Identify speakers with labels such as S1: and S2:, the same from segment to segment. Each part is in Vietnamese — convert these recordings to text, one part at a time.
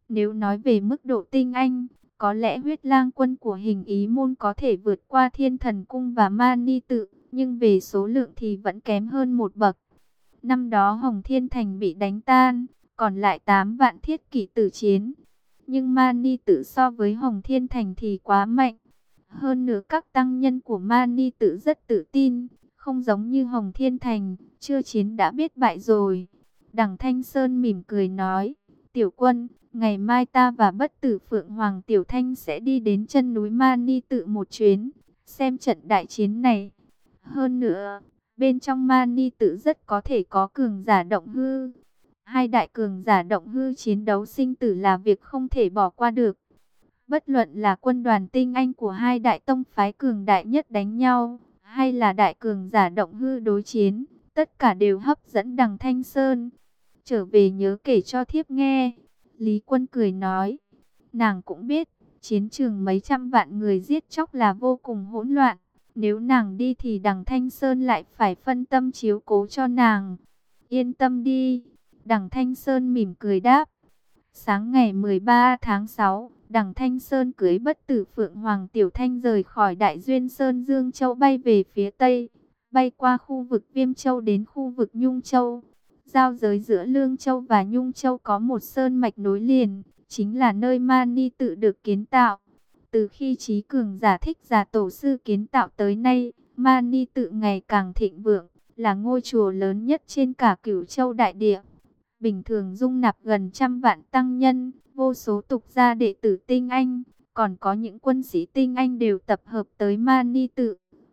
S1: Nếu nói về mức độ tinh anh, có lẽ huyết lang quân của Hình Ý môn có thể vượt qua Thiên Thần cung và Mani tự, nhưng về số lượng thì vẫn kém hơn một bậc. Năm đó Hồng Thiên Thành bị đánh tan, còn lại 8 vạn thiết kỷ tử chiến. Nhưng Mani tự so với Hồng Thiên Thành thì quá mạnh. Hơn nữa các tăng nhân của Mani tự rất tự tin, không giống như Hồng Thiên Thành, chưa chiến đã biết bại rồi. Đằng Thanh Sơn mỉm cười nói, tiểu quân, ngày mai ta và Bất Tử Phượng Hoàng Tiểu Thanh sẽ đi đến chân núi Mani tự một chuyến, xem trận đại chiến này. Hơn nữa, bên trong Mani tự rất có thể có cường giả động hư. Hai đại cường giả động hư chiến đấu sinh tử là việc không thể bỏ qua được. Bất luận là quân đoàn tinh anh của hai đại tông phái cường đại nhất đánh nhau, hay là đại cường giả động hư đối chiến, tất cả đều hấp dẫn Đằng Thanh Sơn. Trở về nhớ kể cho thiếp nghe. Lý Quân cười nói, nàng cũng biết, chiến trường mấy trăm vạn người giết chóc là vô cùng hỗn loạn. Nếu nàng đi thì Đằng Thanh Sơn lại phải phân tâm chiếu cố cho nàng. Yên tâm đi, Đằng Thanh Sơn mỉm cười đáp. Sáng ngày 13 tháng 6, Đằng Thanh Sơn cưỡi Bất Tử Phượng Hoàng Tiểu Thanh rời khỏi Đại Duyên Sơn Dương Châu bay về phía Tây, bay qua khu vực Viêm Châu đến khu vực Nhung Châu. Giao giới giữa Lương Châu và Nhung Châu có một sơn mạch nối liền, chính là nơi Mani tự được kiến tạo. Từ khi Chí Cường giả Thích Giả tổ sư kiến tạo tới nay, Mani tự ngày càng thịnh vượng, là ngôi chùa lớn nhất trên cả Cửu Châu đại địa. Bình thường dung nạp gần trăm vạn tăng nhân, vô số tục gia đệ tử tinh anh, còn có những quân sĩ tinh anh đều tập hợp tới Mani tự.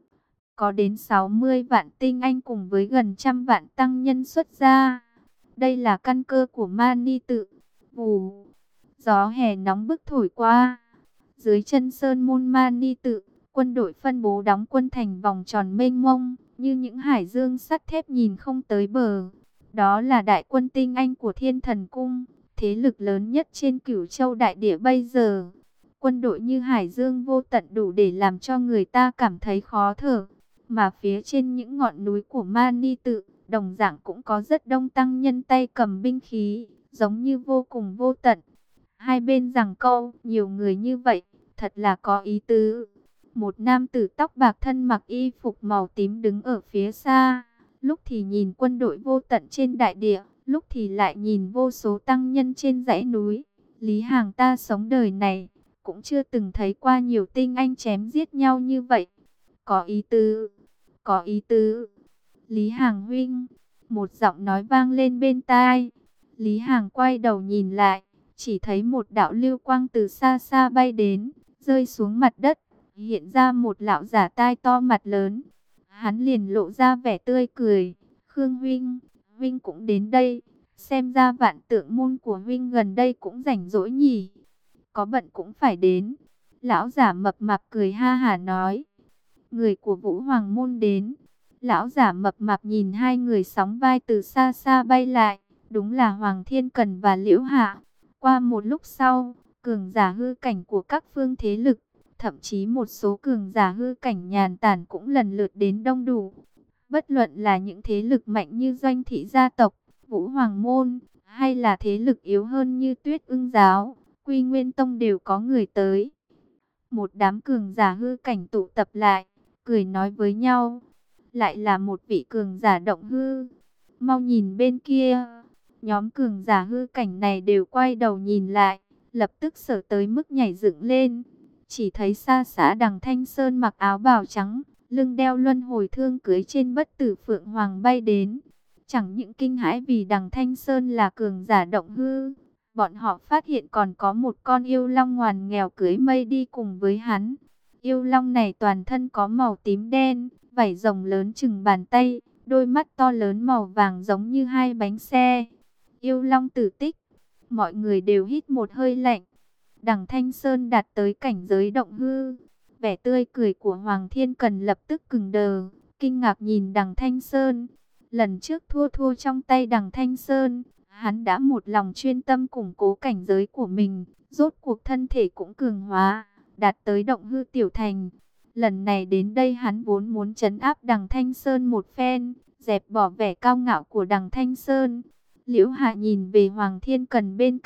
S1: Có đến 60 vạn tinh anh cùng với gần trăm vạn tăng nhân xuất gia. Đây là căn cơ của Mani tự. Vù, gió hè nóng bức thổi qua. Dưới chân sơn môn Mani tự, quân đội phân bố đóng quân thành vòng tròn mênh mông, như những hải dương sắt thép nhìn không tới bờ. Đó là đại quân tinh anh của Thiên Thần cung, thế lực lớn nhất trên Cửu Châu đại địa bây giờ. Quân đội như hải dương vô tận đủ để làm cho người ta cảm thấy khó thở. Mà phía trên những ngọn núi của Mani tự, đồng dạng cũng có rất đông tăng nhân tay cầm binh khí, giống như vô cùng vô tận. Hai bên giằng co, nhiều người như vậy, thật là có ý tứ. Một nam tử tóc bạc thân mặc y phục màu tím đứng ở phía xa, lúc thì nhìn quân đội vô tận trên đại địa, lúc thì lại nhìn vô số tăng nhân trên dãy núi. Lý Hàng ta sống đời này, cũng chưa từng thấy qua nhiều tinh anh chém giết nhau như vậy. Có ý tứ, có ý tứ. Lý Hàng huynh, một giọng nói vang lên bên tai. Lý Hàng quay đầu nhìn lại, chỉ thấy một đạo lưu quang từ xa xa bay đến, rơi xuống mặt đất, hiện ra một lão giả tai to mặt lớn. Hắn liền lộ ra vẻ tươi cười. Khương huynh, huynh cũng đến đây, xem ra Vạn Tượng môn của huynh gần đây cũng rảnh rỗi nhỉ. Có bận cũng phải đến. Lão giả mập mạp cười ha hả nói. Người của Vũ Hoàng môn đến. Lão giả mập mạp nhìn hai người sóng vai từ xa xa bay lại, đúng là Hoàng Thiên Cần và Liễu Hạ. Qua một lúc sau, cường giả hư cảnh của các phương thế lực, thậm chí một số cường giả hư cảnh nhàn tản cũng lần lượt đến đông đủ. Bất luận là những thế lực mạnh như Doanh thị gia tộc, Vũ Hoàng môn, hay là thế lực yếu hơn như Tuyết Ưng giáo, Quy Nguyên tông đều có người tới. Một đám cường giả hư cảnh tụ tập lại, cười nói với nhau. Lại là một vị cường giả động hư. Mau nhìn bên kia. Nhóm cường giả hư cảnh này đều quay đầu nhìn lại, lập tức sợ tới mức nhảy dựng lên. Chỉ thấy xa xa Đằng Thanh Sơn mặc áo bào trắng, lưng đeo luân hồi thương cưỡi trên Bất Tử Phượng Hoàng bay đến. Chẳng những kinh hãi vì Đằng Thanh Sơn là cường giả động hư, bọn họ phát hiện còn có một con yêu long ngoằn nghèo cưỡi mây đi cùng với hắn. Yêu long này toàn thân có màu tím đen, vảy rồng lớn chừng bàn tay, đôi mắt to lớn màu vàng giống như hai bánh xe. Yêu long tử tích, mọi người đều hít một hơi lạnh. Đằng Thanh Sơn đạt tới cảnh giới động hư, vẻ tươi cười của Hoàng Thiên Cần lập tức cứng đờ, kinh ngạc nhìn Đằng Thanh Sơn. Lần trước thua trong tay Đằng Thanh Sơn, hắn đã một lòng chuyên tâm củng cố cảnh giới của mình, rốt cuộc thân thể cũng cường hóa, đạt tới động hư tiểu thành. Lần này đến đây hắn vốn muốn trấn áp Đằng Thanh Sơn một phen, dẹp bỏ vẻ cao ngạo của Đằng Thanh Sơn. Liễu Hạ nhìn về Hoàng Thiên Cần bên cạnh,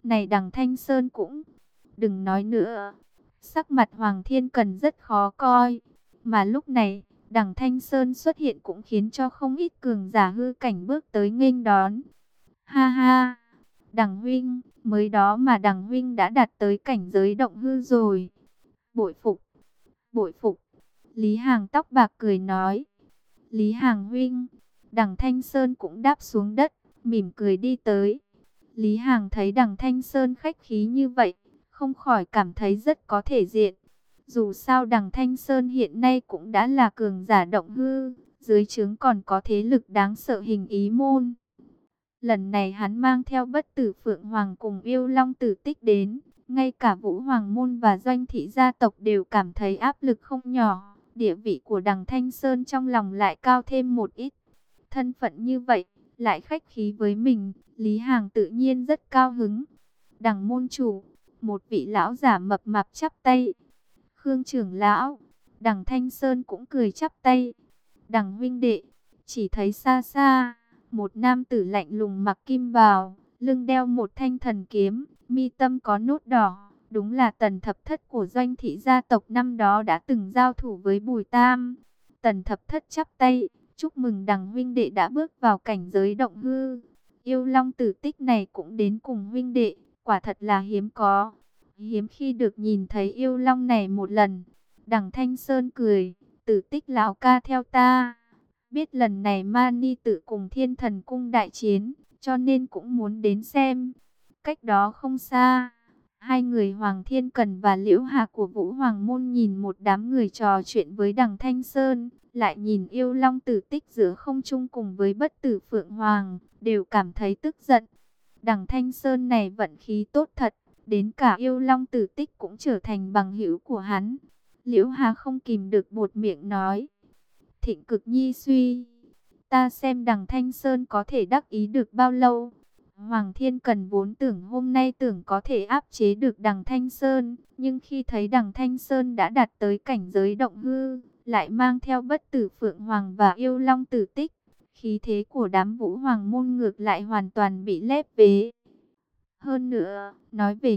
S1: Này Đằng Thanh Sơn cũng, đừng nói nữa. Sắc mặt Hoàng Thiên Cần rất khó coi. Mà lúc này, Đằng Thanh Sơn xuất hiện cũng khiến cho không ít cường giả hư cảnh bước tới nghênh đón. Ha ha, Đằng huynh, mới đó mà Đằng huynh đã đạt tới cảnh giới động hư rồi. Bội phục, bội phục. Lý Hàng tóc bạc cười nói. Lý Hàng huynh, Đằng Thanh Sơn cũng đáp xuống đất, mỉm cười đi tới. Lý Hàng thấy Đằng Thanh Sơn khách khí như vậy, không khỏi cảm thấy rất có thể diện. Dù sao Đằng Thanh Sơn hiện nay cũng đã là cường giả động hư, dưới trướng còn có thế lực đáng sợ Hình Ý môn. Lần này hắn mang theo Bất Tử Phượng Hoàng cùng Yêu Long Tử Tích đến, ngay cả Vũ Hoàng môn và Doanh thị gia tộc đều cảm thấy áp lực không nhỏ. Địa vị của Đằng Thanh Sơn trong lòng lại cao thêm một ít. Thân phận như vậy, lại khách khí với mình, Lý Hàng tự nhiên rất cao hứng. Đằng môn chủ, một vị lão giả mập mạp chắp tay. Khương trưởng lão, Đằng Thanh Sơn cũng cười chắp tay. Đằng huynh đệ, chỉ thấy xa xa, một nam tử lạnh lùng mặc kim bào, lưng đeo một thanh thần kiếm, mi tâm có nốt đỏ. Đúng là Tần Thập Thất của Doanh thị gia tộc năm đó đã từng giao thủ với Bùi Tam. Tần Thập Thất chắp tay, chúc mừng Đằng huynh đệ đã bước vào cảnh giới động hư. Yêu Long Tử Tích này cũng đến cùng huynh đệ, quả thật là hiếm có. Hiếm khi được nhìn thấy Yêu Long này một lần. Đằng Thanh Sơn cười, Tử Tích lão ca theo ta. Biết lần này Mani Tự cùng Thiên Thần Cung đại chiến, cho nên cũng muốn đến xem. Cách đó không xa, hai người Hoàng Thiên Cần và Liễu Hà của Vũ Hoàng môn nhìn một đám người trò chuyện với Đằng Thanh Sơn, lại nhìn Yêu Long Tử Tích giữa không trung cùng với Bất Tử Phượng Hoàng, đều cảm thấy tức giận. Đằng Thanh Sơn này vận khí tốt thật, đến cả Yêu Long Tử Tích cũng trở thành bằng hữu của hắn. Liễu Hà không kìm được buột miệng nói. Thịnh cực nhi suy, ta xem Đằng Thanh Sơn có thể đắc ý được bao lâu. Hoàng Thiên Cần vốn tưởng hôm nay tưởng có thể áp chế được Đằng Thanh Sơn, nhưng khi thấy Đằng Thanh Sơn đã đạt tới cảnh giới động hư, lại mang theo Bất Tử Phượng Hoàng và Yêu Long Tử Tích, khí thế của đám Vũ Hoàng môn ngược lại hoàn toàn bị lép vế. Hơn nữa, nói về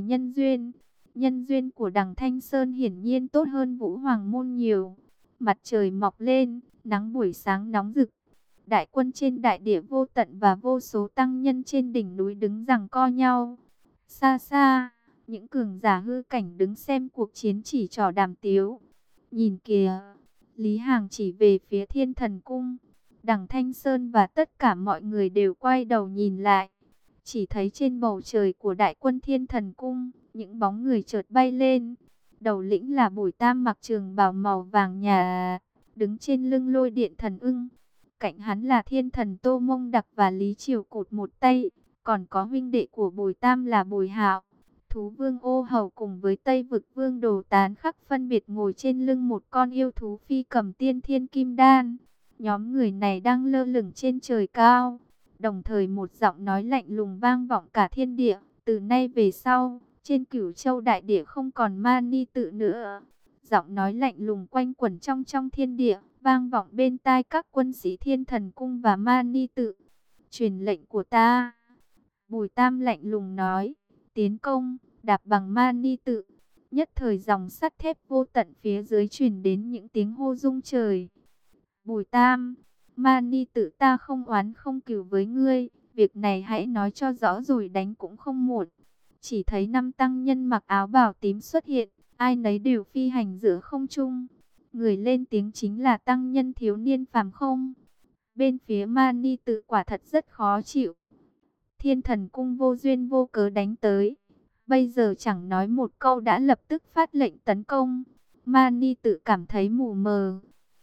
S1: nhân duyên của Đằng Thanh Sơn hiển nhiên tốt hơn Vũ Hoàng môn nhiều. Mặt trời mọc lên, nắng buổi sáng nóng rực. Đại quân trên đại địa vô tận và vô số tăng nhân trên đỉnh núi đứng giằng co nhau. Xa xa, những cường giả hư cảnh đứng xem cuộc chiến chỉ trỏ đàm tiếu. Nhìn kìa, Lý Hàng chỉ về phía Thiên Thần Cung. Đằng Thanh Sơn và tất cả mọi người đều quay đầu nhìn lại. Chỉ thấy trên bầu trời của đại quân Thiên Thần Cung, những bóng người chợt bay lên. Đầu lĩnh là Bùi Tam mặc trường bào màu vàng nhà, đứng trên lưng lôi điện thần ưng. Cạnh hắn là Thiên Thần Tô Mông Đặc và Lý Triều Cột một tay, còn có huynh đệ của Bùi Tam là Bùi Hạo. Thú Vương Ô Hầu cùng với Tây Vực Vương Đồ Tán Khắc phân biệt ngồi trên lưng một con yêu thú phi cầm tiên thiên kim đan. Nhóm người này đang lơ lửng trên trời cao. Đồng thời một giọng nói lạnh lùng vang vọng cả thiên địa. Từ nay về sau, trên Cửu Châu đại địa không còn Mani Tự nữa. Giọng nói lạnh lùng quanh quẩn trong thiên địa, vang vọng bên tai các quân sĩ Thiên Thần Cung và Mani Tự. Truyền lệnh của ta. Bùi Tam lạnh lùng nói. Tiến công, đạp bằng Mani Tự. Nhất thời dòng sắt thép vô tận phía dưới truyền đến những tiếng hô rung trời. Bùi Tam, Mani Tự ta không oán không cừu với ngươi. Việc này hãy nói cho rõ rồi đánh cũng không muộn. Chỉ thấy 5 tăng nhân mặc áo bào tím xuất hiện. Ai nấy đều phi hành giữa không trung. Người lên tiếng chính là tăng nhân thiếu niên Phàm Không. Bên phía Mani Tự quả thật rất khó chịu. Thiên Thần Cung vô duyên vô cớ đánh tới. Bây giờ chẳng nói một câu đã lập tức phát lệnh tấn công. Mani Tự cảm thấy mù mờ.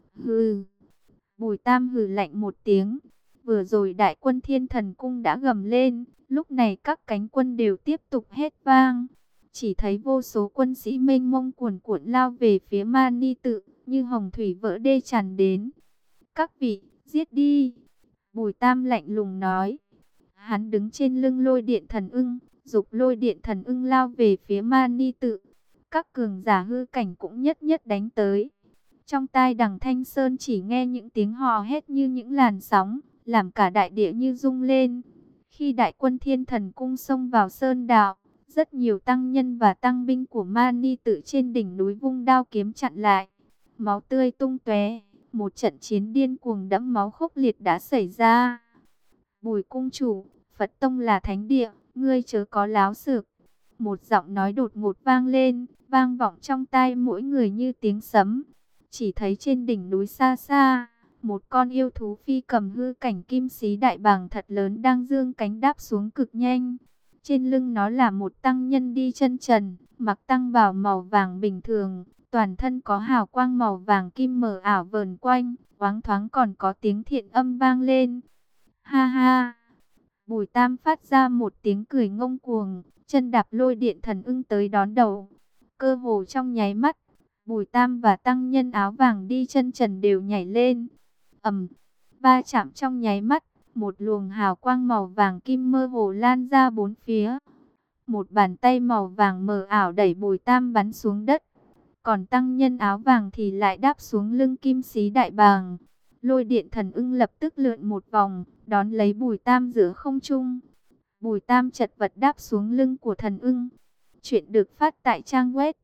S1: Hừ. Bùi Tam hừ lạnh một tiếng. Vừa rồi đại quân Thiên Thần Cung đã gầm lên. Lúc này các cánh quân đều tiếp tục hét vang. Chỉ thấy vô số quân sĩ mênh mông cuồn cuộn lao về phía Mani Tự, như hồng thủy vỡ đê tràn đến. Các vị, giết đi. Bùi Tam lạnh lùng nói. Hắn đứng trên lưng lôi điện thần ưng, giục lôi điện thần ưng lao về phía Mani Tự. Các cường giả hư cảnh cũng nhất nhất đánh tới. Trong tai Đằng Thanh Sơn chỉ nghe những tiếng hò hét như những làn sóng, làm cả đại địa như rung lên. Khi đại quân Thiên Thần Cung xông vào sơn đạo, Rất nhiều tăng nhân và tăng binh của Mani Tự trên đỉnh núi vung đao kiếm chặn lại. Máu tươi tung tóe, một trận chiến điên cuồng đẫm máu khốc liệt đã xảy ra. Bùi cung chủ, Phật Tông là thánh địa, ngươi chớ có láo xược. Một giọng nói đột ngột vang lên, vang vọng trong tai mỗi người như tiếng sấm. Chỉ thấy trên đỉnh núi xa xa, một con yêu thú phi cầm hư cảnh kim xí đại bàng thật lớn đang dương cánh đáp xuống cực nhanh. Trên lưng nó là một tăng nhân đi chân trần, mặc tăng bào màu vàng bình thường, toàn thân có hào quang màu vàng kim mờ ảo vờn quanh, thoáng thoáng còn có tiếng thiện âm vang lên. Ha ha! Bùi Tam phát ra một tiếng cười ngông cuồng, chân đạp lôi điện thần ưng tới đón đầu. Cơ hồ trong nháy mắt, Bùi Tam và tăng nhân áo vàng đi chân trần đều nhảy lên. Ầm, va chạm trong nháy mắt, một luồng hào quang màu vàng kim mơ hồ lan ra bốn phía. Một bàn tay màu vàng mờ ảo đẩy Bùi Tam bắn xuống đất. Còn tăng nhân áo vàng thì lại đáp xuống lưng kim xí đại bàng. Lôi điện thần ưng lập tức lượn một vòng, đón lấy Bùi Tam giữa không trung. Bùi Tam chật vật đáp xuống lưng của thần ưng. Chuyện được phát tại trang web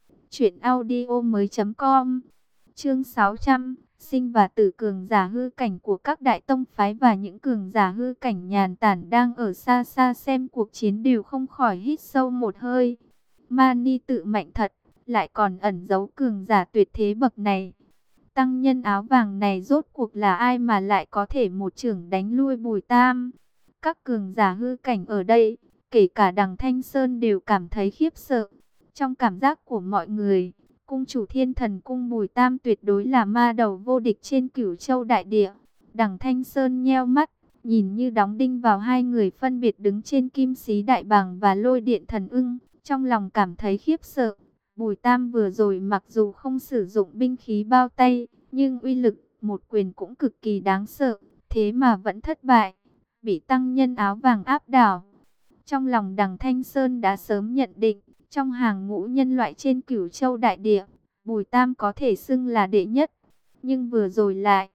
S1: truyệnaudiomoi.com. Chương 600, sinh và tử cường giả hư cảnh của các đại tông phái và những cường giả hư cảnh nhàn tản đang ở xa xa xem cuộc chiến đều không khỏi hít sâu một hơi. Mani Tự mạnh thật, lại còn ẩn giấu cường giả tuyệt thế bậc này. Tăng nhân áo vàng này rốt cuộc là ai mà lại có thể một chưởng đánh lui Bùi Tam? Các cường giả hư cảnh ở đây, kể cả Đằng Thanh Sơn đều cảm thấy khiếp sợ. Trong cảm giác của mọi người, cung chủ Thiên Thần Cung Bùi Tam tuyệt đối là ma đầu vô địch trên Cửu Châu đại địa. Đằng Thanh Sơn nheo mắt, nhìn như đóng đinh vào hai người phân biệt đứng trên kim xí đại bàng và lôi điện thần ưng, trong lòng cảm thấy khiếp sợ. Bùi Tam vừa rồi mặc dù không sử dụng binh khí bao tay, nhưng uy lực một quyền cũng cực kỳ đáng sợ, thế mà vẫn thất bại, bị tăng nhân áo vàng áp đảo. Trong lòng Đằng Thanh Sơn đã sớm nhận định, trong hàng ngũ nhân loại trên Cửu Châu đại địa, Bùi Tam có thể xưng là đệ nhất, nhưng vừa rồi lại,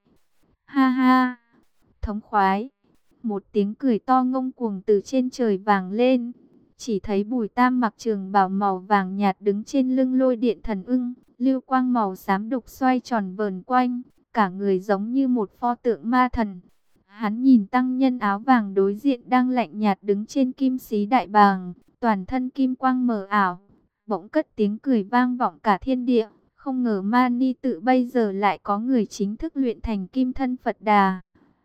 S1: ha ha, thống khoái. Một tiếng cười to ngông cuồng từ trên trời vang lên. Chỉ thấy Bùi Tam mặc trường bào màu vàng nhạt đứng trên lưng lôi điện thần ưng, lưu quang màu xám đục xoay tròn vờn quanh, cả người giống như một pho tượng ma thần. Hắn nhìn tăng nhân áo vàng đối diện đang lạnh nhạt đứng trên kim xí đại bàng, toàn thân kim quang mờ ảo, bỗng cất tiếng cười vang vọng cả thiên địa. Không ngờ Mani Tự bây giờ lại có người chính thức luyện thành kim thân Phật Đà.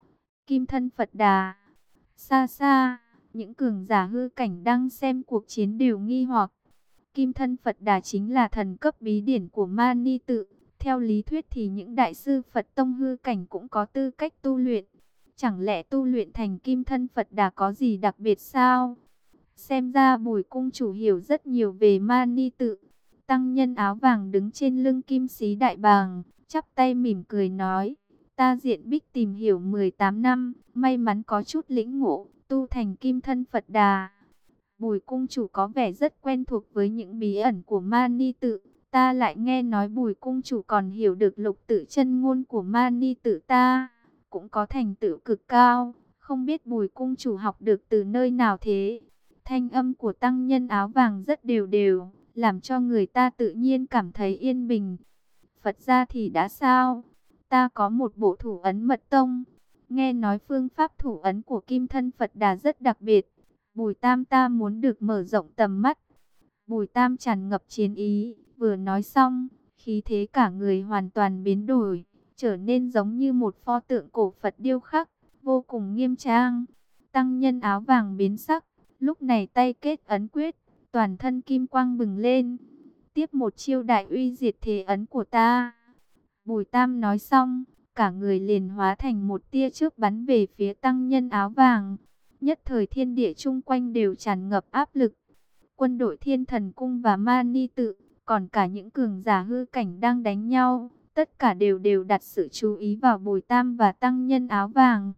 S1: Kim thân Phật Đà. Xa xa, những cường giả hư cảnh đang xem cuộc chiến đều nghi hoặc. Kim thân Phật Đà chính là thần cấp bí điển của Mani Tự. Theo lý thuyết thì những đại sư Phật tông hư cảnh cũng có tư cách tu luyện. Chẳng lẽ tu luyện thành kim thân Phật Đà có gì đặc biệt sao? Xem ra Bùi cung chủ hiểu rất nhiều về Mani Tự. Tăng nhân áo vàng đứng trên lưng kim xí đại bàng, chắp tay mỉm cười nói: ta diện bích tìm hiểu 18 năm, may mắn có chút lĩnh ngộ, tu thành kim thân Phật Đà. Bùi cung chủ có vẻ rất quen thuộc với những bí ẩn của Mani Tự. Ta lại nghe nói Bùi cung chủ còn hiểu được lục tự chân ngôn của Mani Tự ta, cũng có thành tựu cực cao. Không biết Bùi cung chủ học được từ nơi nào thế? Thanh âm của tăng nhân áo vàng rất đều đều, làm cho người ta tự nhiên cảm thấy yên bình. Phật gia thì đã sao? Ta có một bộ thủ ấn mật tông. Nghe nói phương pháp thủ ấn của kim thân Phật Đà rất đặc biệt. Bùi Tam ta muốn được mở rộng tầm mắt. Bùi Tam tràn ngập chiến ý, vừa nói xong, khí thế cả người hoàn toàn biến đổi, trở nên giống như một pho tượng cổ Phật điêu khắc, vô cùng nghiêm trang. Tăng nhân áo vàng biến sắc, lúc này tay kết ấn quyết, toàn thân kim quang bừng lên. Tiếp một chiêu đại uy diệt thế ấn của ta. Bùi Tam nói xong, cả người liền hóa thành một tia chớp bắn về phía tăng nhân áo vàng. Nhất thời thiên địa chung quanh đều tràn ngập áp lực. Quân đội Thiên Thần Cung và Mani Tự, còn cả những cường giả hư cảnh đang đánh nhau, tất cả đều đặt sự chú ý vào Bùi Tam và tăng nhân áo vàng.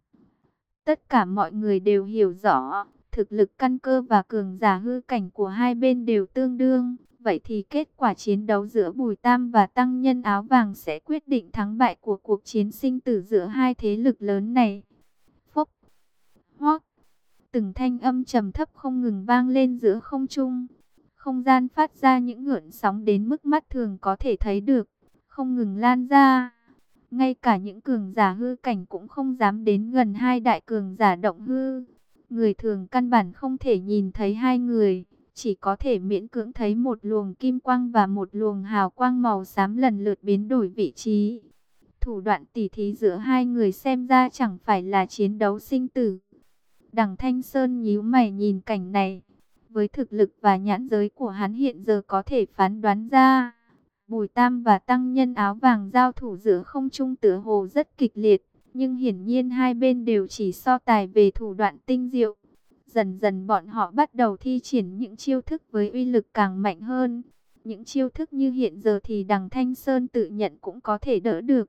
S1: Tất cả mọi người đều hiểu rõ, thực lực căn cơ và cường giả hư cảnh của hai bên đều tương đương. Vậy thì kết quả chiến đấu giữa Bùi Tam và tăng nhân áo vàng sẽ quyết định thắng bại của cuộc chiến sinh tử giữa hai thế lực lớn này. Phốc, hoắc, từng thanh âm trầm thấp không ngừng vang lên giữa không trung. Không gian phát ra những gợn sóng đến mức mắt thường có thể thấy được, không ngừng lan ra. Ngay cả những cường giả hư cảnh cũng không dám đến gần hai đại cường giả động hư. Người thường căn bản không thể nhìn thấy hai người, chỉ có thể miễn cưỡng thấy một luồng kim quang và một luồng hào quang màu xám lần lượt biến đổi vị trí. Thủ đoạn tỉ thí giữa hai người xem ra chẳng phải là chiến đấu sinh tử. Đằng Thanh Sơn nhíu mày nhìn cảnh này. Với thực lực và nhãn giới của hắn hiện giờ có thể phán đoán ra, Bùi Tam và tăng nhân áo vàng giao thủ giữa không trung tựa hồ rất kịch liệt. Nhưng hiển nhiên hai bên đều chỉ so tài về thủ đoạn tinh diệu. Dần dần bọn họ bắt đầu thi triển những chiêu thức với uy lực càng mạnh hơn. Những chiêu thức như hiện giờ thì đằng Thanh Sơn tự nhận cũng có thể đỡ được.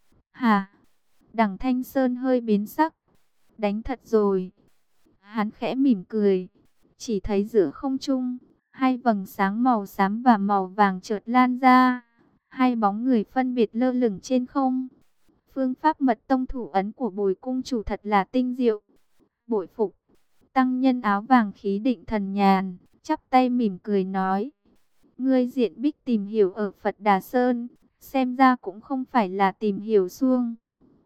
S1: Hà, đằng Thanh Sơn hơi biến sắc. Đánh thật rồi. Hắn khẽ mỉm cười. Chỉ thấy giữa không trung, hai vầng sáng màu xám và màu vàng chợt lan ra. Hai bóng người phân biệt lơ lửng trên không. Phương pháp mật tông thủ ấn của Bùi cung chủ thật là tinh diệu. Bội phục. Tăng nhân áo vàng khí định thần nhàn, chắp tay mỉm cười nói. Ngươi diện bích tìm hiểu ở Phật Đà Sơn, xem ra cũng không phải là tìm hiểu suông.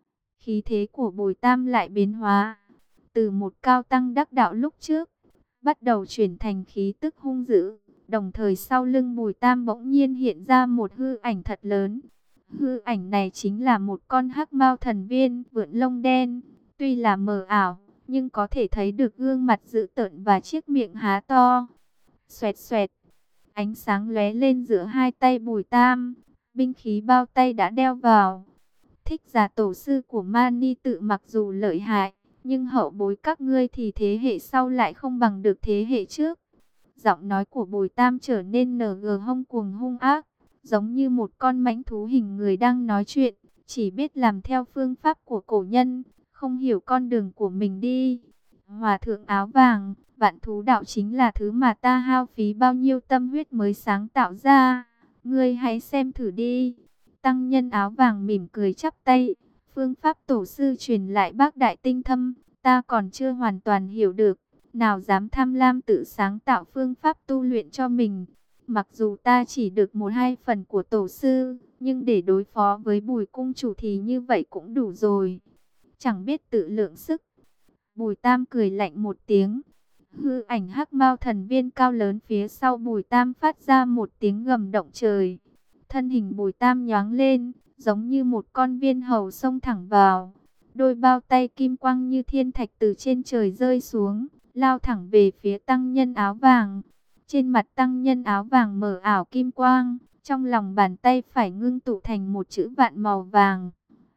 S1: Khí thế của Bùi Tam lại biến hóa. Từ một cao tăng đắc đạo lúc trước, bắt đầu chuyển thành khí tức hung dữ. Đồng thời sau lưng Bùi Tam bỗng nhiên hiện ra một hư ảnh thật lớn. Hư ảnh này chính là một con hắc mao thần viên vượn lông đen. Tuy là mờ ảo, nhưng có thể thấy được gương mặt dữ tợn và chiếc miệng há to. Xoẹt xoẹt, ánh sáng lóe lên giữa hai tay Bùi Tam. Binh khí bao tay đã đeo vào. Thích Giả tổ sư của Mani Tự mặc dù lợi hại, nhưng hậu bối các ngươi thì thế hệ sau lại không bằng được thế hệ trước. Giọng nói của Bùi Tam trở nên hông cuồng hung ác, giống như một con mãnh thú hình người đang nói chuyện, chỉ biết làm theo phương pháp của cổ nhân, không hiểu con đường của mình đi. Hòa thượng áo vàng, vạn thú đạo chính là thứ mà ta hao phí bao nhiêu tâm huyết mới sáng tạo ra. Ngươi hãy xem thử đi. Tăng nhân áo vàng mỉm cười chắp tay. Phương pháp tổ sư truyền lại bác đại tinh thâm, ta còn chưa hoàn toàn hiểu được. Nào dám tham lam tự sáng tạo phương pháp tu luyện cho mình. Mặc dù ta chỉ được 1-2 phần của tổ sư, nhưng để đối phó với Bùi cung chủ thì như vậy cũng đủ rồi. Chẳng biết tự lượng sức. Bùi Tam cười lạnh một tiếng. Hư ảnh hắc mao thần viên cao lớn phía sau Bùi Tam phát ra một tiếng gầm động trời. Thân hình Bùi Tam nhoáng lên, giống như một con viên hầu xông thẳng vào. Đôi bao tay kim quang như thiên thạch từ trên trời rơi xuống, lao thẳng về phía tăng nhân áo vàng. Trên mặt tăng nhân áo vàng mở ảo kim quang, trong lòng bàn tay phải ngưng tụ thành một chữ vạn màu vàng.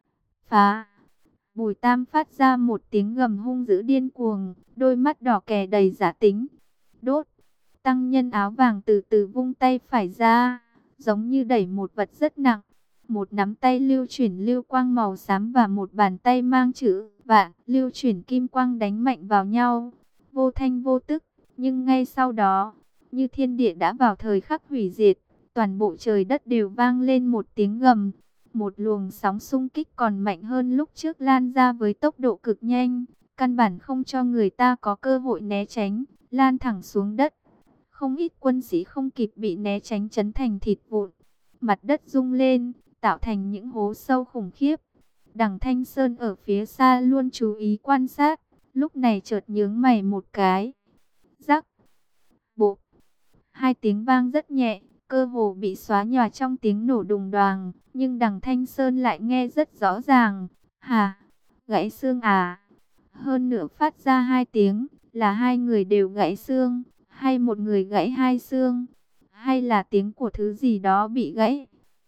S1: Phá! Bùi Tam phát ra một tiếng gầm hung dữ điên cuồng, đôi mắt đỏ kè đầy dã tính. Đốt! Tăng nhân áo vàng từ từ vung tay phải ra, giống như đẩy một vật rất nặng. Một nắm tay lưu chuyển lưu quang màu xám và một bàn tay mang chữ vạn lưu chuyển kim quang đánh mạnh vào nhau. Vô thanh vô tức, nhưng ngay sau đó, như thiên địa đã vào thời khắc hủy diệt, toàn bộ trời đất đều vang lên một tiếng gầm. Một luồng sóng xung kích còn mạnh hơn lúc trước lan ra với tốc độ cực nhanh, căn bản không cho người ta có cơ hội né tránh, lan thẳng xuống đất. Không ít quân sĩ không kịp bị né tránh chấn thành thịt vụn. Mặt đất rung lên, tạo thành những hố sâu khủng khiếp. Đằng Thanh Sơn ở phía xa luôn chú ý quan sát, lúc này chợt nhướng mày một cái. Rắc, bộ, hai tiếng vang rất nhẹ, cơ hồ bị xóa nhòa trong tiếng nổ đùng đoàng, nhưng đằng Thanh Sơn lại nghe rất rõ ràng. Hà, gãy xương à? Hơn nữa phát ra hai tiếng, là hai người đều gãy xương, hay một người gãy hai xương, hay là tiếng của thứ gì đó bị gãy?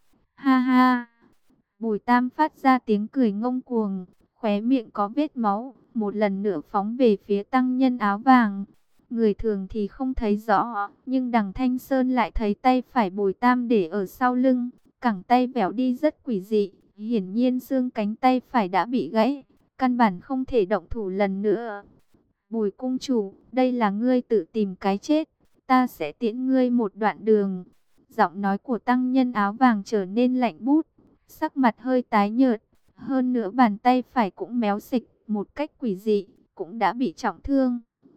S1: Ha ha! Bùi Tam phát ra tiếng cười ngông cuồng, khóe miệng có vết máu, một lần nữa phóng về phía tăng nhân áo vàng. Người thường thì không thấy rõ, nhưng đằng Thanh Sơn lại thấy tay phải Bùi Tam để ở sau lưng, cẳng tay vẻo đi rất quỷ dị, hiển nhiên xương cánh tay phải đã bị gãy, căn bản không thể động thủ lần nữa. Bùi cung chủ, đây là ngươi tự tìm cái chết, ta sẽ tiễn ngươi một đoạn đường. Giọng nói của tăng nhân áo vàng trở nên lạnh bút, sắc mặt hơi tái nhợt, hơn nữa bàn tay phải cũng méo xịch một cách quỷ dị, cũng đã bị trọng thương.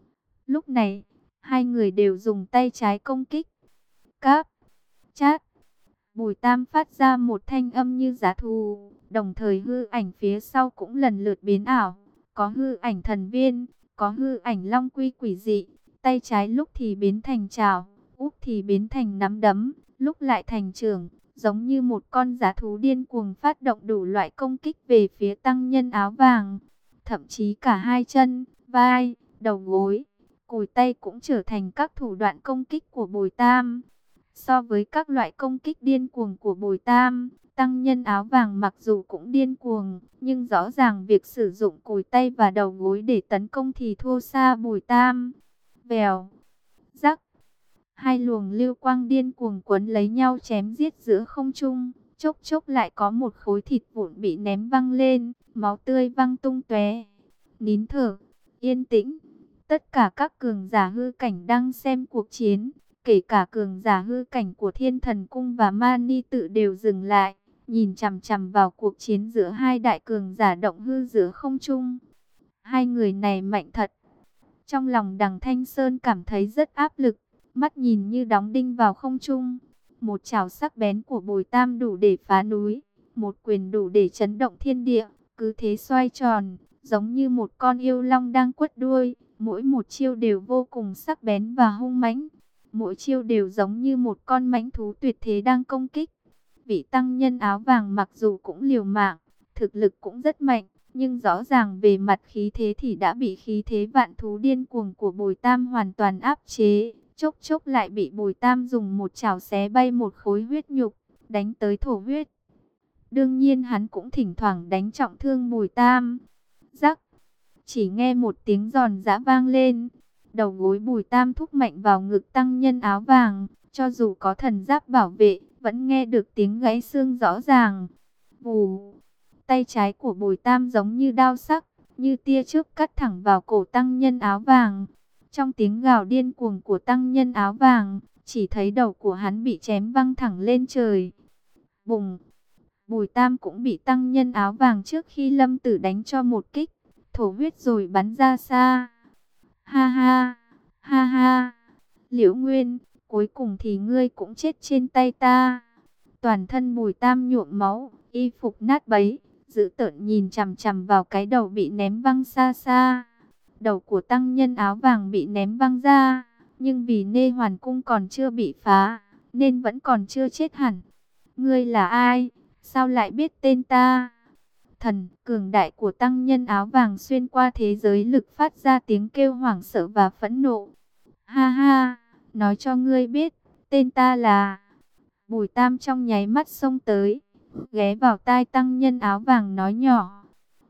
S1: Lúc này, hai người đều dùng tay trái công kích. Cáp, chát. Bùi Tam phát ra một thanh âm như giá thú, đồng thời hư ảnh phía sau cũng lần lượt biến ảo. Có hư ảnh thần viên, có hư ảnh long quy quỷ dị. Tay trái lúc thì biến thành chảo, úp thì biến thành nắm đấm, lúc lại thành chưởng, giống như một con giá thú điên cuồng phát động đủ loại công kích về phía tăng nhân áo vàng. Thậm chí cả hai chân, vai, đầu gối, cùi tay cũng trở thành các thủ đoạn công kích của Bùi Tam. So với các loại công kích điên cuồng của Bùi Tam, tăng nhân áo vàng mặc dù cũng điên cuồng, nhưng rõ ràng việc sử dụng cùi tay và đầu gối để tấn công thì thua xa Bùi Tam. Vèo, rắc, hai luồng lưu quang điên cuồng quấn lấy nhau chém giết giữa không trung. Chốc chốc lại có một khối thịt vụn bị ném văng lên, máu tươi văng tung tóe. Nín thở, yên tĩnh. Tất cả các cường giả hư cảnh đang xem cuộc chiến, kể cả cường giả hư cảnh của Thiên Thần Cung và Mani Tự đều dừng lại, nhìn chằm chằm vào cuộc chiến giữa hai đại cường giả động hư giữa không trung. Hai người này mạnh thật. Trong lòng Đằng Thanh Sơn cảm thấy rất áp lực, mắt nhìn như đóng đinh vào không trung. Một chảo sắc bén của Bùi Tam đủ để phá núi, một quyền đủ để chấn động thiên địa, cứ thế xoay tròn, giống như một con yêu long đang quất đuôi. Mỗi một chiêu đều vô cùng sắc bén và hung mãnh. Mỗi chiêu đều giống như một con mãnh thú tuyệt thế đang công kích. Vị tăng nhân áo vàng mặc dù cũng liều mạng, thực lực cũng rất mạnh, nhưng rõ ràng về mặt khí thế thì đã bị khí thế vạn thú điên cuồng của Bùi Tam hoàn toàn áp chế. Chốc chốc lại bị Bùi Tam dùng một chảo xé bay một khối huyết nhục, đánh tới thổ huyết. Đương nhiên hắn cũng thỉnh thoảng đánh trọng thương Bùi Tam. Rắc, chỉ nghe một tiếng giòn giã vang lên. Đầu gối Bùi Tam thúc mạnh vào ngực tăng nhân áo vàng, cho dù có thần giáp bảo vệ, vẫn nghe được tiếng gãy xương rõ ràng. Vù, tay trái của Bùi Tam giống như đao sắc, như tia chớp cắt thẳng vào cổ tăng nhân áo vàng. Trong tiếng gào điên cuồng của tăng nhân áo vàng, chỉ thấy đầu của hắn bị chém văng thẳng lên trời. Bùng, Bùi Tam cũng bị tăng nhân áo vàng trước khi lâm tử đánh cho một kích, thổ huyết rồi bắn ra xa. Ha ha, ha ha, Liễu Nguyên, cuối cùng thì ngươi cũng chết trên tay ta. Toàn thân Bùi Tam nhuộm máu, y phục nát bấy, dữ tợn nhìn chằm chằm vào cái đầu bị ném văng xa xa. Đầu của tăng nhân áo vàng bị ném văng ra, nhưng vì Nê Hoàn Cung còn chưa bị phá, nên vẫn còn chưa chết hẳn. Ngươi là ai? Sao lại biết tên ta? Thần cường đại của tăng nhân áo vàng xuyên qua thế giới lực phát ra tiếng kêu hoảng sợ và phẫn nộ. Ha ha, nói cho ngươi biết, tên ta là... Bùi Tam trong nháy mắt xông tới, ghé vào tai tăng nhân áo vàng nói nhỏ.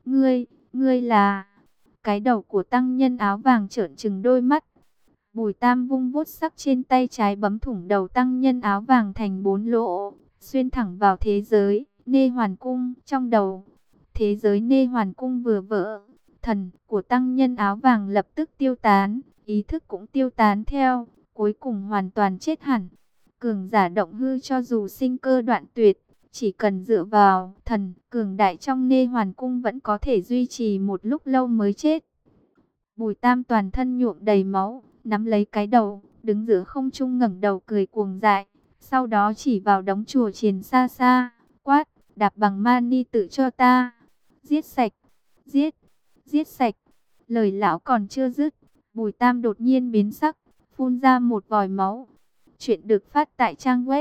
S1: Ngươi là... Cái đầu của tăng nhân áo vàng trợn trừng đôi mắt. Bùi Tam vung vuốt sắc trên tay trái bấm thủng đầu tăng nhân áo vàng thành 4 lỗ, xuyên thẳng vào thế giới Nê Hoàn Cung trong đầu. Thế giới Nê Hoàn Cung vừa vỡ, thần của tăng nhân áo vàng lập tức tiêu tán, ý thức cũng tiêu tán theo, cuối cùng hoàn toàn chết hẳn. Cường giả động hư cho dù sinh cơ đoạn tuyệt, chỉ cần dựa vào thần cường đại trong Nê Hoàn Cung vẫn có thể duy trì một lúc lâu mới chết. Bùi Tam toàn thân nhuộm đầy máu, nắm lấy cái đầu, đứng giữa không trung ngẩng đầu cười cuồng dại, sau đó chỉ vào đống chùa chiền xa xa, quát, đạp bằng mani tự cho ta. Giết sạch, giết sạch. Lời lão còn chưa dứt, Bùi Tam đột nhiên biến sắc, phun ra một vòi máu. Chuyện được phát tại trang web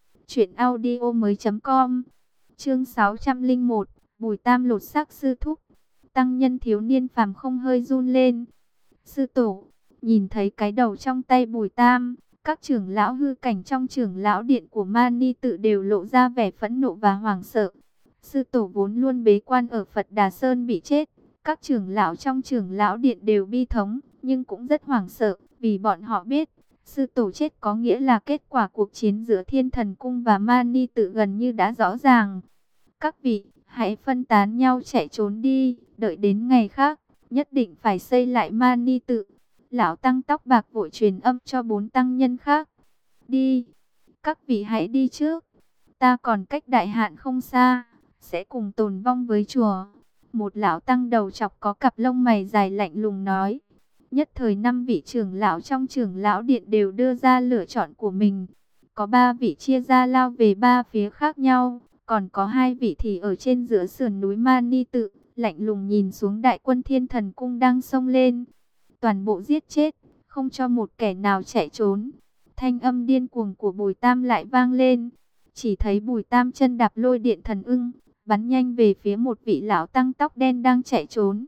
S1: truyệnaudiomoi.com. Chương 601, Bùi Tam lột xác sư thúc. Tăng nhân thiếu niên phàm không hơi run lên. Sư tổ, nhìn thấy cái đầu trong tay Bùi Tam, các trưởng lão hư cảnh trong trưởng lão điện của Mani Tự đều lộ ra vẻ phẫn nộ và hoảng sợ. Sư tổ vốn luôn bế quan ở Phật Đà Sơn bị chết, các trưởng lão trong trưởng lão điện đều bi thống, nhưng cũng rất hoảng sợ, vì bọn họ biết, sư tổ chết có nghĩa là kết quả cuộc chiến giữa Thiên Thần Cung và Mani Tự gần như đã rõ ràng. Các vị, hãy phân tán nhau chạy trốn đi, đợi đến ngày khác, nhất định phải xây lại Mani Tự. Lão tăng tóc bạc vội truyền âm cho 4 tăng nhân khác. Đi, các vị hãy đi trước, ta còn cách đại hạn không xa, sẽ cùng tồn vong với chùa. Một lão tăng đầu trọc có cặp lông mày dài lạnh lùng nói. Nhất thời 5 vị trưởng lão trong trưởng lão điện đều đưa ra lựa chọn của mình. Có 3 vị chia ra lao về 3 phía khác nhau, còn có 2 vị thì ở trên giữa sườn núi Mani Tự, lạnh lùng nhìn xuống đại quân Thiên Thần Cung đang xông lên. Toàn bộ giết chết, không cho một kẻ nào chạy trốn. Thanh âm điên cuồng của Bùi Tam lại vang lên. Chỉ thấy Bùi Tam chân đạp lôi điện thần ưng, bắn nhanh về phía một vị lão tăng tóc đen đang chạy trốn.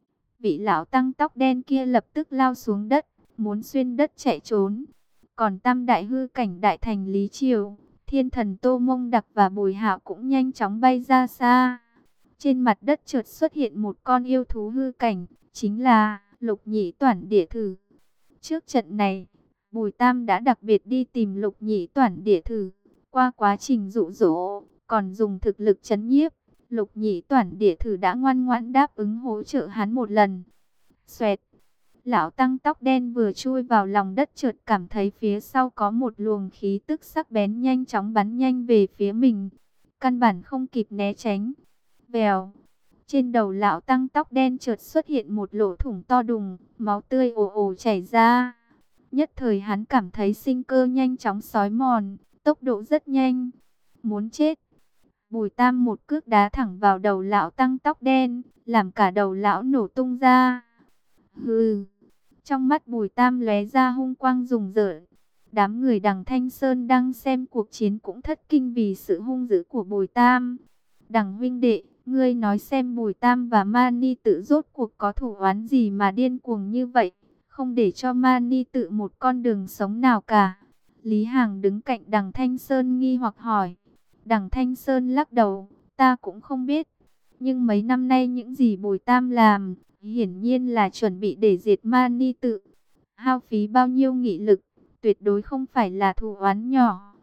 S1: Vị lão tăng tóc đen kia lập tức lao xuống đất, muốn xuyên đất chạy trốn. Còn Tam đại hư cảnh đại thành Lý Triều, Thiên Thần Tô Mông Đặc và Bùi Hạo cũng nhanh chóng bay ra xa. Trên mặt đất chợt xuất hiện một con yêu thú hư cảnh, chính là Lục Nhĩ Toản Địa Thử. Trước trận này, Bùi Tam đã đặc biệt đi tìm Lục Nhĩ Toản Địa Thử. Qua quá trình dụ dỗ, còn dùng thực lực trấn nhiếp, Lục Nhĩ Toản Địa Thử đã ngoan ngoãn đáp ứng hỗ trợ hắn một lần. Xoẹt, lão tăng tóc đen vừa chui vào lòng đất chợt cảm thấy phía sau có một luồng khí tức sắc bén nhanh chóng bắn nhanh về phía mình. Căn bản không kịp né tránh. Vèo, trên đầu lão tăng tóc đen chợt xuất hiện một lỗ thủng to đùng, máu tươi ồ ồ chảy ra. Nhất thời hắn cảm thấy sinh cơ nhanh chóng xói mòn, tốc độ rất nhanh. Muốn chết. Bùi Tam một cước đá thẳng vào đầu lão tăng tóc đen, làm cả đầu lão nổ tung ra. Hừ. Trong mắt Bùi Tam lóe ra hung quang rùng rợn. Đám người Đằng Thanh Sơn đang xem cuộc chiến cũng thất kinh vì sự hung dữ của Bùi Tam. Đằng huynh đệ, ngươi nói xem Bùi Tam và Mani Tự rốt cuộc có thủ oán gì mà điên cuồng như vậy, không để cho Mani Tự một con đường sống nào cả. Lý Hằng đứng cạnh Đằng Thanh Sơn nghi hoặc hỏi. Đằng Thanh Sơn lắc đầu, ta cũng không biết. Nhưng mấy năm nay những gì Bùi Tam làm, hiển nhiên là chuẩn bị để diệt Mani Tự. Hao phí bao nhiêu nghị lực, tuyệt đối không phải là thù oán nhỏ.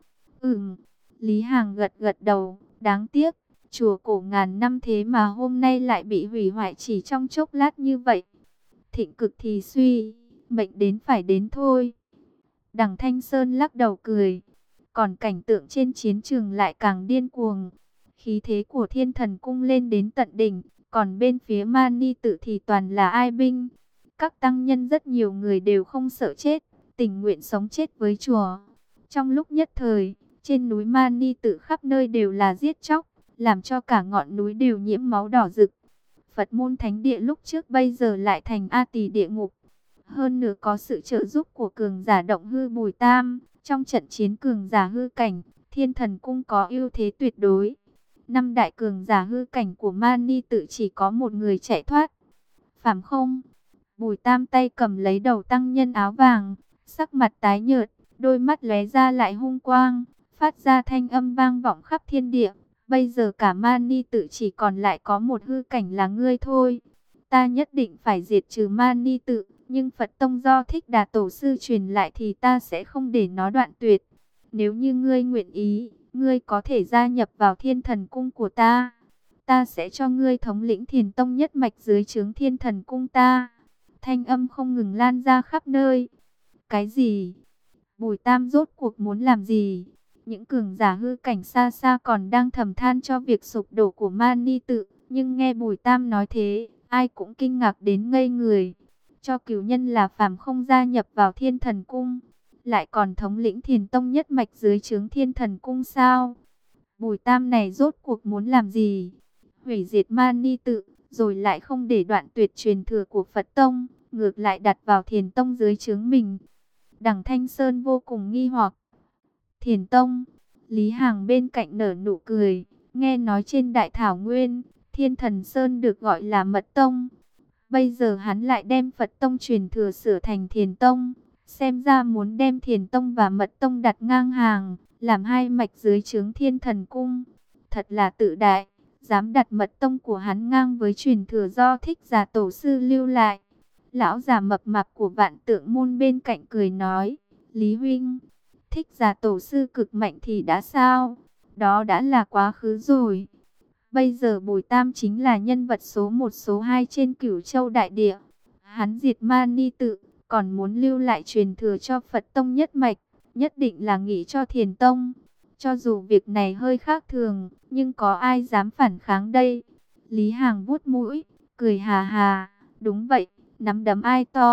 S1: Lý Hằng gật gật đầu, đáng tiếc, chùa cổ ngàn năm thế mà hôm nay lại bị hủy hoại chỉ trong chốc lát như vậy. Thịnh cực thì suy, mệnh đến phải đến thôi. Đằng Thanh Sơn lắc đầu cười. Còn cảnh tượng trên chiến trường lại càng điên cuồng. Khí thế của Thiên Thần Cung lên đến tận đỉnh, còn bên phía Mani Tự thì toàn là ai binh. Các tăng nhân rất nhiều người đều không sợ chết, tình nguyện sống chết với chùa. Trong lúc nhất thời, trên núi Mani Tự khắp nơi đều là giết chóc, làm cho cả ngọn núi đều nhiễm máu đỏ rực. Phật môn thánh địa lúc trước bây giờ lại thành A Tỳ địa ngục. Hơn nữa có sự trợ giúp của cường giả động hư Bùi Tam. Trong trận chiến cường giả hư cảnh, Thiên Thần Cung có ưu thế tuyệt đối. 5 đại cường giả hư cảnh của Mani Tự chỉ có một người chạy thoát. Phàm không? Bùi Tam tay cầm lấy đầu tăng nhân áo vàng, sắc mặt tái nhợt, đôi mắt lóe ra lại hung quang, phát ra thanh âm vang vọng khắp thiên địa. Bây giờ cả Mani Tự chỉ còn lại có một hư cảnh là ngươi thôi. Ta nhất định phải diệt trừ Mani Tự. Nhưng Phật Tông do Thích Đà Tổ Sư truyền lại thì ta sẽ không để nó đoạn tuyệt. Nếu như ngươi nguyện ý, ngươi có thể gia nhập vào Thiên Thần Cung của ta. Ta sẽ cho ngươi thống lĩnh Thiền Tông nhất mạch dưới trướng Thiên Thần Cung ta. Thanh âm không ngừng lan ra khắp nơi. Cái gì? Bùi Tam rốt cuộc muốn làm gì? Những cường giả hư cảnh xa xa còn đang thầm than cho việc sụp đổ của Mani Tự. Nhưng nghe Bùi Tam nói thế, ai cũng kinh ngạc đến ngây người. Cho cửu nhân là phàm không gia nhập vào Thiên Thần Cung, lại còn thống lĩnh Thiền Tông nhất mạch dưới trướng Thiên Thần Cung sao? Bùi Tam này rốt cuộc muốn làm gì? Hủy diệt Mani Tự, rồi lại không để đoạn tuyệt truyền thừa của Phật Tông, ngược lại đặt vào Thiền Tông dưới trướng mình. Đằng Thanh Sơn vô cùng nghi hoặc. Thiền Tông, Lý Hằng bên cạnh nở nụ cười, nghe nói trên Đại Thảo Nguyên, Thiên Thần Sơn được gọi là Mật Tông. Bây giờ hắn lại đem Phật Tông truyền thừa sửa thành Thiền Tông, xem ra muốn đem Thiền Tông và Mật Tông đặt ngang hàng, làm hai mạch dưới trướng Thiên Thần Cung. Thật là tự đại, dám đặt Mật Tông của hắn ngang với truyền thừa do Thích Giả Tổ Sư lưu lại. Lão già mập mạp của Vạn Tượng Môn bên cạnh cười nói, Lý huynh, Thích Giả Tổ Sư cực mạnh thì đã sao? Đó đã là quá khứ rồi. Bây giờ Bùi Tam chính là nhân vật số 1 số 2 trên Cửu Châu Đại Địa. Hắn diệt Mani Tự, còn muốn lưu lại truyền thừa cho Phật Tông nhất mạch, nhất định là nghĩ cho Thiền Tông. Cho dù việc này hơi khác thường, nhưng có ai dám phản kháng đây? Lý Hằng vuốt mũi, cười hà hà, đúng vậy, nắm đấm ai to,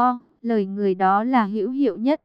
S1: lời người đó là hữu hiệu nhất.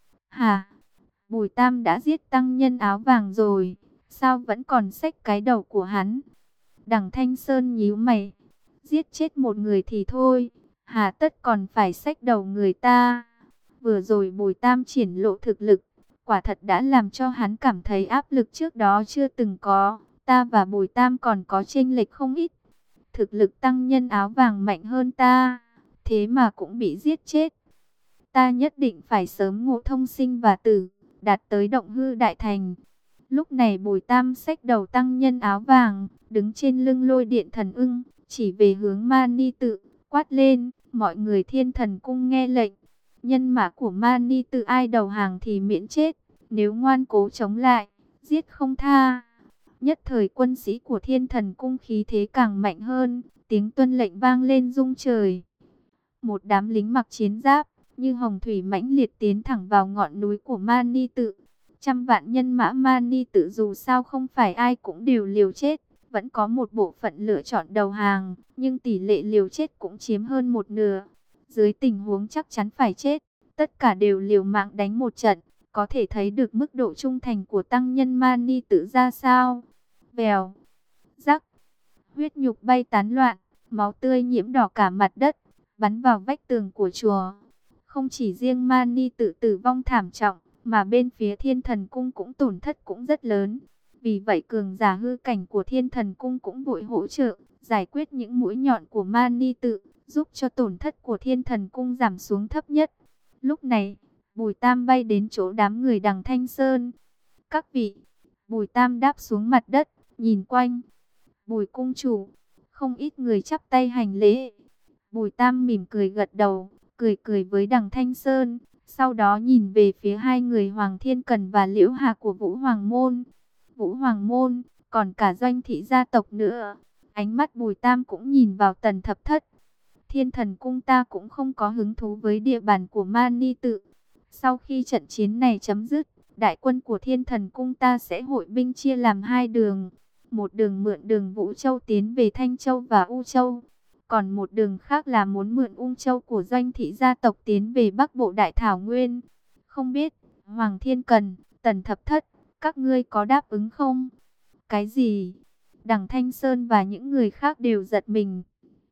S1: Hả? Bùi Tam đã giết tăng nhân áo vàng rồi, sao vẫn còn xách cái đầu của hắn? Đằng Thanh Sơn nhíu mày, giết chết một người thì thôi, hà tất còn phải xách đầu người ta? Vừa rồi Bùi Tam triển lộ thực lực, quả thật đã làm cho hắn cảm thấy áp lực trước đó chưa từng có. Ta và Bùi Tam còn có chênh lệch không ít. Thực lực tăng nhân áo vàng mạnh hơn ta, thế mà cũng bị giết chết. Ta nhất định phải sớm ngộ thông sinh và tử, đạt tới động hư đại thành. Lúc này Bùi Tam xách đầu tăng nhân áo vàng, đứng trên lưng lôi điện thần ưng, chỉ về hướng Mani Tự, quát lên, mọi người Thiên Thần Cung nghe lệnh. Nhân mã của Mani Tự ai đầu hàng thì miễn chết, nếu ngoan cố chống lại, giết không tha. Nhất thời quân sĩ của Thiên Thần Cung khí thế càng mạnh hơn, tiếng tuân lệnh vang lên rung trời. Một đám lính mặc chiến giáp, như hồng thủy mãnh liệt tiến thẳng vào ngọn núi của Mani Tự. Trăm vạn nhân mã Mani Tự dù sao không phải ai cũng đều liều chết, vẫn có một bộ phận lựa chọn đầu hàng, nhưng tỷ lệ liều chết cũng chiếm hơn một nửa. Dưới tình huống chắc chắn phải chết, tất cả đều liều mạng đánh một trận, có thể thấy được mức độ trung thành của tăng nhân Mani Tự ra sao. Vèo, rắc, huyết nhục bay tán loạn, máu tươi nhiễm đỏ cả mặt đất, bắn vào vách tường của chùa. Không chỉ riêng Mani Tự tử vong thảm trọng, mà bên phía Thiên Thần Cung cũng tổn thất cũng rất lớn. Vì vậy cường giả hư cảnh của Thiên Thần Cung cũng vội hỗ trợ, giải quyết những mũi nhọn của Mani Tự, giúp cho tổn thất của Thiên Thần Cung giảm xuống thấp nhất. Lúc này, Bùi Tam bay đến chỗ đám người đằng Thanh Sơn. Các vị, Bùi Tam đáp xuống mặt đất, nhìn quanh. Bùi cung chủ, không ít người chắp tay hành lễ. Bùi Tam mỉm cười gật đầu, cười với đằng Thanh Sơn. Sau đó nhìn về phía hai người Hoàng Thiên Cần và Liễu Hà của Vũ Hoàng Môn. Vũ Hoàng Môn, còn cả Doanh thị gia tộc nữa. Ánh mắt Bùi Tam cũng nhìn vào Tần Thập Thất. Thiên Thần Cung ta cũng không có hứng thú với địa bàn của Mani Tự. Sau khi trận chiến này chấm dứt, đại quân của Thiên Thần Cung ta sẽ hội binh chia làm hai đường. Một đường mượn đường Vũ Châu tiến về Thanh Châu và U Châu. Còn một đường khác là muốn mượn Ung Châu của Doanh thị gia tộc tiến về Bắc Bộ Đại Thảo Nguyên. Không biết, Hoàng Thiên Cần, Tần Thập Thất, các ngươi có đáp ứng không? Cái gì? Đằng Thanh Sơn và những người khác đều giật mình.